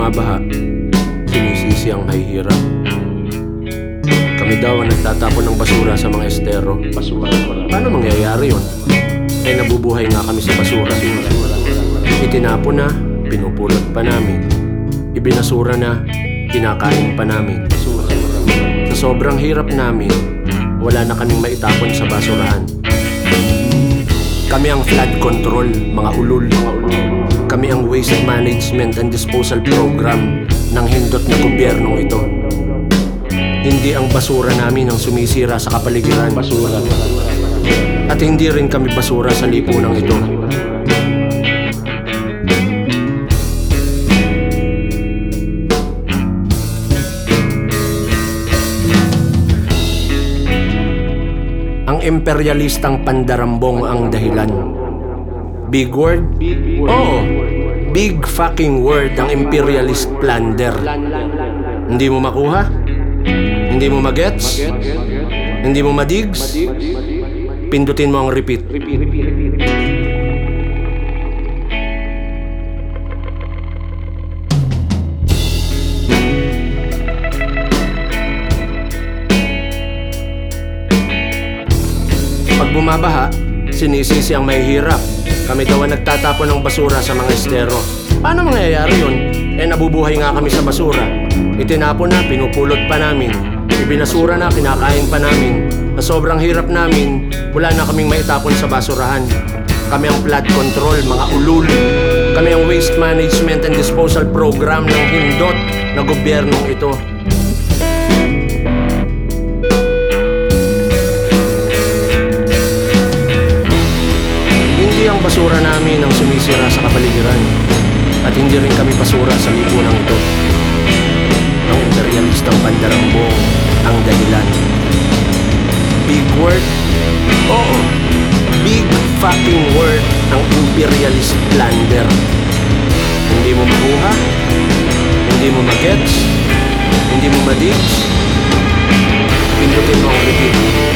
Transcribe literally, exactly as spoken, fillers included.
bumabaha, sinisisi ang mahihirap. Kami daw ang nagtatapon ng basura sa mga estero. Basura. Paano mangyayari yun? Eh nabubuhay nga kami sa basura. Itinapon na, pinupulot pa namin. Ibinasura na, kinakain pa namin. Sa sobrang hirap namin, wala na kaming maitapon sa basurahan. Kami ang flood control, mga ulol. Kami ang waste management and disposal program ng hindot na gobyernong ito. Hindi ang basura namin ang sumisira sa kapaligiran. At hindi rin kami basura sa lipunang ito. Ang imperialistang pandarambong ang dahilan. Big word? Oo, big fucking word ang imperialist plunder. Hindi mo makuha? Hindi mo magets? Hindi mo madigs? Pindutin mo ang repeat. Pag bumabaha, sinisisi ang mahihirap. Kami daw ang nagtatapon ng basura sa mga estero. Paano mangyayari yun? Eh nabubuhay nga kami sa basura. Itinapon na, pinupulot pa namin. Ibinasura na, kinakain pa namin. Sa sobrang hirap namin, wala na kaming maitapon sa basurahan. Kami ang flood control, mga ulul. Kami ang waste management and disposal program ng hindot na gobyernong ito. Hindi ang basura namin ang sumisira sa kapaligiran. At hindi rin kami basura sa lipunang ito. Ang imperialistang pandarambong ang dahilan. Big word? Oo, big fucking word ang imperialist plunder. Hindi mo makuha? Hindi mo magets? Hindi mo madigs? Pindutin mo ang repeat.